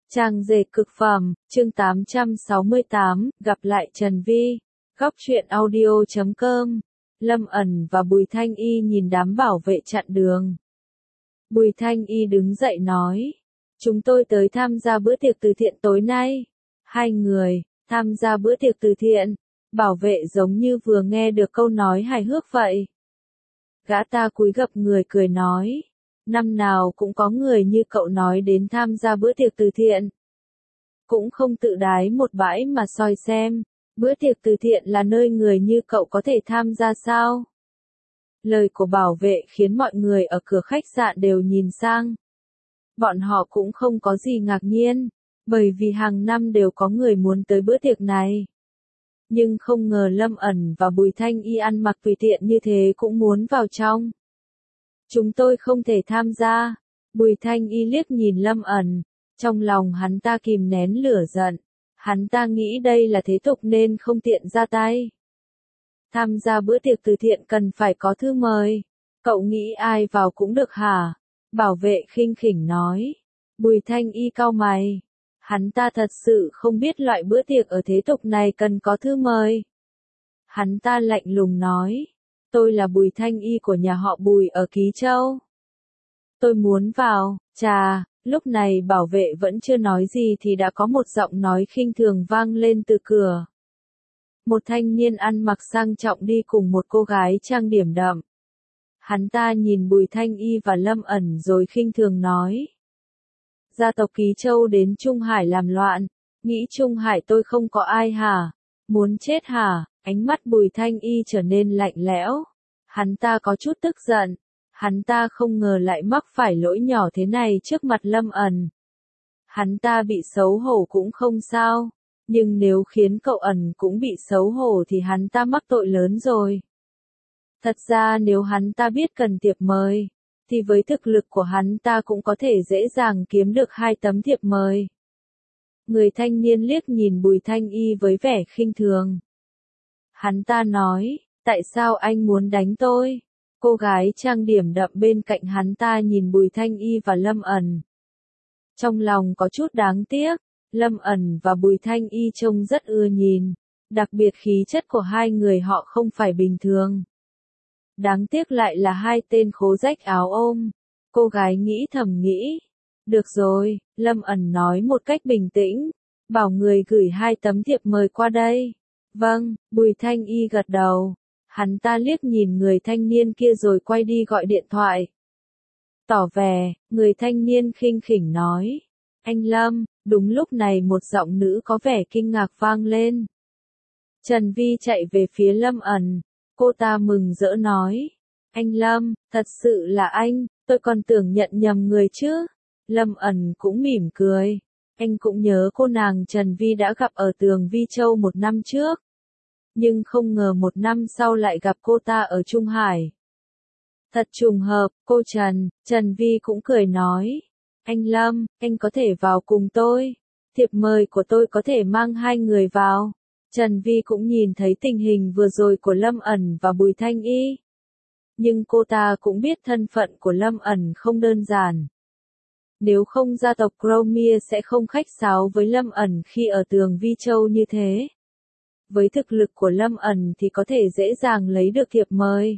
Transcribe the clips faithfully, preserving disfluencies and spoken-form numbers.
Trang dệt cực phẩm, chương tám trăm sáu mươi tám, gặp lại Trần Vi. Góc truyện audio chấm com. Lâm ẩn và Bùi Thanh Y nhìn đám bảo vệ chặn đường. Bùi Thanh Y đứng dậy nói. Chúng tôi tới tham gia bữa tiệc từ thiện tối nay. Hai người, tham gia bữa tiệc từ thiện. Bảo vệ giống như vừa nghe được câu nói hài hước vậy. Gã ta cúi gập người cười nói. Năm nào cũng có người như cậu nói đến tham gia bữa tiệc từ thiện. Cũng không tự đái một bãi mà soi xem, bữa tiệc từ thiện là nơi người như cậu có thể tham gia sao? Lời của bảo vệ khiến mọi người ở cửa khách sạn đều nhìn sang. Bọn họ cũng không có gì ngạc nhiên, bởi vì hàng năm đều có người muốn tới bữa tiệc này. Nhưng không ngờ Lâm ẩn và Bùi Thanh Y ăn mặc tùy tiện như thế cũng muốn vào trong. Chúng tôi không thể tham gia. Bùi Thanh Y liếc nhìn Lâm ẩn, trong lòng hắn ta kìm nén lửa giận. Hắn ta nghĩ đây là thế tục nên không tiện ra tay. Tham gia bữa tiệc từ thiện cần phải có thư mời. Cậu nghĩ ai vào cũng được hả? Bảo vệ khinh khỉnh nói. Bùi Thanh Y cau mày. Hắn ta thật sự không biết loại bữa tiệc ở thế tục này cần có thư mời. Hắn ta lạnh lùng nói. Tôi là Bùi Thanh Y của nhà họ Bùi ở Ký Châu. Tôi muốn vào. Chà, lúc này bảo vệ vẫn chưa nói gì thì đã có một giọng nói khinh thường vang lên từ cửa. Một thanh niên ăn mặc sang trọng đi cùng một cô gái trang điểm đậm. Hắn ta nhìn Bùi Thanh Y và Lâm ẩn rồi khinh thường nói. Gia tộc Ký Châu đến Trung Hải làm loạn, nghĩ Trung Hải tôi không có ai hả? Muốn chết hả? Ánh mắt Bùi Thanh Y trở nên lạnh lẽo. Hắn ta có chút tức giận. Hắn ta không ngờ lại mắc phải lỗi nhỏ thế này trước mặt Lâm ẩn. Hắn ta bị xấu hổ cũng không sao. Nhưng nếu khiến cậu ẩn cũng bị xấu hổ thì hắn ta mắc tội lớn rồi. Thật ra nếu hắn ta biết cần thiệp mời, thì với thực lực của hắn ta cũng có thể dễ dàng kiếm được hai tấm thiệp mời. Người thanh niên liếc nhìn Bùi Thanh Y với vẻ khinh thường. Hắn ta nói, tại sao anh muốn đánh tôi? Cô gái trang điểm đậm bên cạnh hắn ta nhìn Bùi Thanh Y và Lâm ẩn. Trong lòng có chút đáng tiếc, Lâm ẩn và Bùi Thanh Y trông rất ưa nhìn, đặc biệt khí chất của hai người họ không phải bình thường. Đáng tiếc lại là hai tên khố rách áo ôm. Cô gái nghĩ thầm nghĩ. Được rồi, Lâm ẩn nói một cách bình tĩnh, bảo người gửi hai tấm thiệp mời qua đây. Vâng, Bùi Thanh Y gật đầu. Hắn ta liếc nhìn người thanh niên kia rồi quay đi gọi điện thoại. Tỏ vẻ, người thanh niên khinh khỉnh nói. Anh Lâm, đúng lúc này một giọng nữ có vẻ kinh ngạc vang lên. Trần Vi chạy về phía Lâm ẩn. Cô ta mừng rỡ nói. Anh Lâm, thật sự là anh, tôi còn tưởng nhận nhầm người chứ. Lâm ẩn cũng mỉm cười. Anh cũng nhớ cô nàng Trần Vi đã gặp ở Tường Vi Châu một năm trước. Nhưng không ngờ một năm sau lại gặp cô ta ở Trung Hải. Thật trùng hợp, cô Trần, Trần Vi cũng cười nói. Anh Lâm, anh có thể vào cùng tôi. Thiệp mời của tôi có thể mang hai người vào. Trần Vi cũng nhìn thấy tình hình vừa rồi của Lâm ẩn và Bùi Thanh Y. Nhưng cô ta cũng biết thân phận của Lâm ẩn không đơn giản. Nếu không gia tộc Cromia sẽ không khách sáo với Lâm ẩn khi ở Tường Vi Châu như thế. Với thực lực của Lâm ẩn thì có thể dễ dàng lấy được thiệp mời.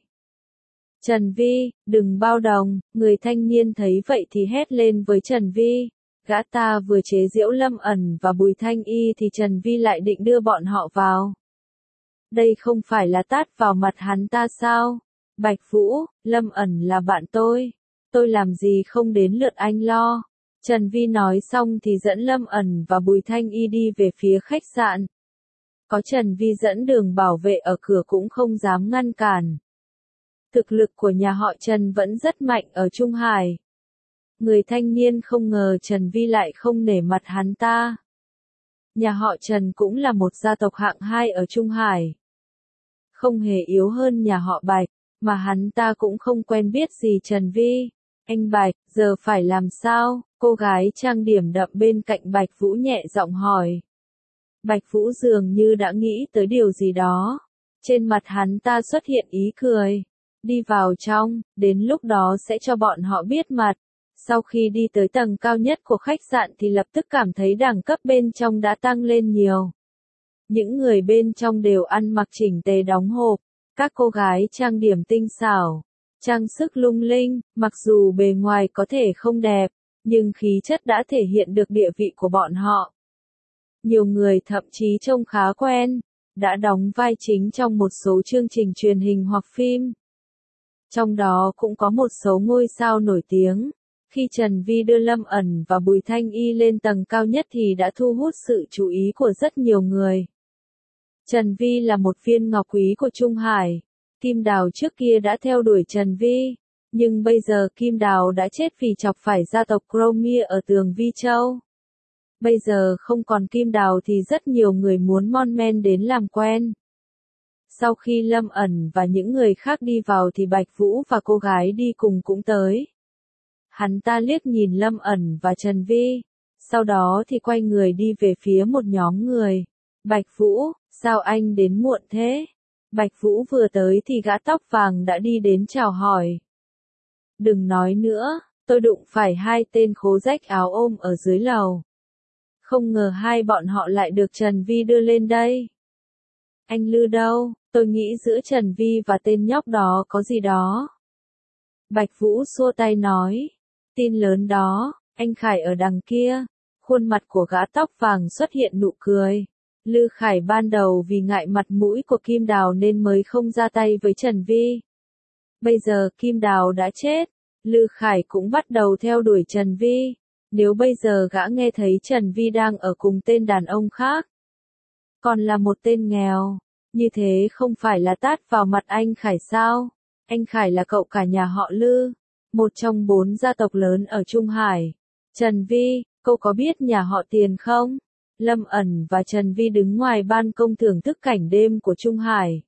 Trần Vi, đừng bao đồng, người thanh niên thấy vậy thì hét lên với Trần Vi. Gã ta vừa chế giễu Lâm ẩn và Bùi Thanh Y thì Trần Vi lại định đưa bọn họ vào. Đây không phải là tát vào mặt hắn ta sao? Bạch Vũ, Lâm ẩn là bạn tôi. Tôi làm gì không đến lượt anh lo. Trần Vi nói xong thì dẫn Lâm ẩn và Bùi Thanh Y đi về phía khách sạn. Có Trần Vi dẫn đường bảo vệ ở cửa cũng không dám ngăn cản. Thực lực của nhà họ Trần vẫn rất mạnh ở Trung Hải. Người thanh niên không ngờ Trần Vi lại không nể mặt hắn ta. Nhà họ Trần cũng là một gia tộc hạng hai ở Trung Hải. Không hề yếu hơn nhà họ Bạch, mà hắn ta cũng không quen biết gì Trần Vi. Anh Bạch, giờ phải làm sao? Cô gái trang điểm đậm bên cạnh Bạch Vũ nhẹ giọng hỏi. Bạch Vũ dường như đã nghĩ tới điều gì đó. Trên mặt hắn ta xuất hiện ý cười. Đi vào trong, đến lúc đó sẽ cho bọn họ biết mặt. Sau khi đi tới tầng cao nhất của khách sạn thì lập tức cảm thấy đẳng cấp bên trong đã tăng lên nhiều. Những người bên trong đều ăn mặc chỉnh tề đóng hộp, các cô gái trang điểm tinh xảo, trang sức lung linh, mặc dù bề ngoài có thể không đẹp, nhưng khí chất đã thể hiện được địa vị của bọn họ. Nhiều người thậm chí trông khá quen, đã đóng vai chính trong một số chương trình truyền hình hoặc phim. Trong đó cũng có một số ngôi sao nổi tiếng. Khi Trần Vi đưa Lâm Ẩn và Bùi Thanh Y lên tầng cao nhất thì đã thu hút sự chú ý của rất nhiều người. Trần Vi là một viên ngọc quý của Trung Hải. Kim Đào trước kia đã theo đuổi Trần Vi, nhưng bây giờ Kim Đào đã chết vì chọc phải gia tộc Chromia ở Tường Vi Châu. Bây giờ không còn Kim Đào thì rất nhiều người muốn mon men đến làm quen. Sau khi Lâm Ẩn và những người khác đi vào thì Bạch Vũ và cô gái đi cùng cũng tới. Hắn ta liếc nhìn Lâm Ẩn và Trần Vi, sau đó thì quay người đi về phía một nhóm người. Bạch Vũ, sao anh đến muộn thế? Bạch Vũ vừa tới thì gã tóc vàng đã đi đến chào hỏi. Đừng nói nữa, tôi đụng phải hai tên khố rách áo ôm ở dưới lầu. Không ngờ hai bọn họ lại được Trần Vi đưa lên đây. Anh Lư đâu, tôi nghĩ giữa Trần Vi và tên nhóc đó có gì đó. Bạch Vũ xua tay nói, tin lớn đó, anh Khải ở đằng kia. Khuôn mặt của gã tóc vàng xuất hiện nụ cười. Lư Khải ban đầu vì ngại mặt mũi của Kim Đào nên mới không ra tay với Trần Vi. Bây giờ Kim Đào đã chết, Lư Khải cũng bắt đầu theo đuổi Trần Vi. Nếu bây giờ gã nghe thấy Trần Vi đang ở cùng tên đàn ông khác, còn là một tên nghèo, như thế không phải là tát vào mặt anh Khải sao? Anh Khải là cậu cả nhà họ Lư, một trong bốn gia tộc lớn ở Trung Hải. Trần Vi, cô có biết nhà họ Tiền không? Lâm Ẩn và Trần Vi đứng ngoài ban công thưởng thức cảnh đêm của Trung Hải.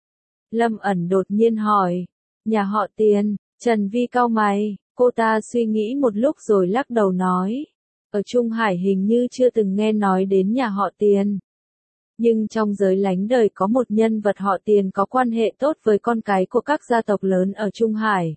Lâm Ẩn đột nhiên hỏi, nhà họ Tiền. Trần Vi cau mày, cô ta suy nghĩ một lúc rồi lắc đầu nói, ở Trung Hải hình như chưa từng nghe nói đến nhà họ Tiền. Nhưng trong giới lánh đời có một nhân vật họ Tiền có quan hệ tốt với con cái của các gia tộc lớn ở Trung Hải.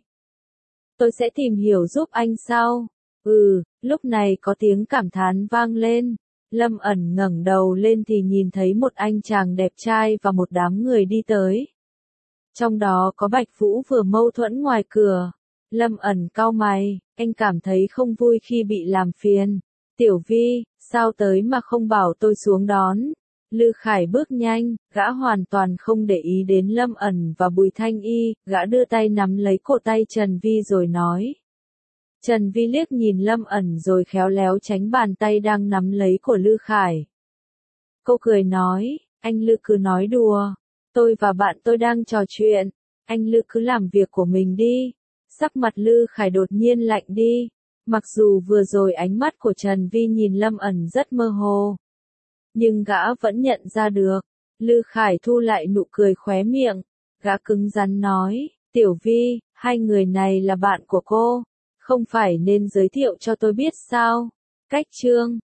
Tôi sẽ tìm hiểu giúp anh sau. Ừ, lúc này có tiếng cảm thán vang lên. Lâm Ẩn ngẩng đầu lên thì nhìn thấy một anh chàng đẹp trai và một đám người đi tới. Trong đó có Bạch Vũ vừa mâu thuẫn ngoài cửa. Lâm Ẩn cau mày, anh cảm thấy không vui khi bị làm phiền. Tiểu Vi, sao tới mà không bảo tôi xuống đón? Lư Khải bước nhanh, gã hoàn toàn không để ý đến Lâm Ẩn và Bùi Thanh Y, gã đưa tay nắm lấy cổ tay Trần Vi rồi nói. Trần Vi liếc nhìn Lâm Ẩn rồi khéo léo tránh bàn tay đang nắm lấy của Lư Khải. Cô cười nói, anh Lư cứ nói đùa, tôi và bạn tôi đang trò chuyện, anh Lư cứ làm việc của mình đi. Sắc mặt Lư Khải đột nhiên lạnh đi, mặc dù vừa rồi ánh mắt của Trần Vi nhìn Lâm Ẩn rất mơ hồ. Nhưng gã vẫn nhận ra được. Lư Khải thu lại nụ cười khóe miệng. Gã cứng rắn nói, Tiểu Vi, hai người này là bạn của cô. Không phải nên giới thiệu cho tôi biết sao? Cách chương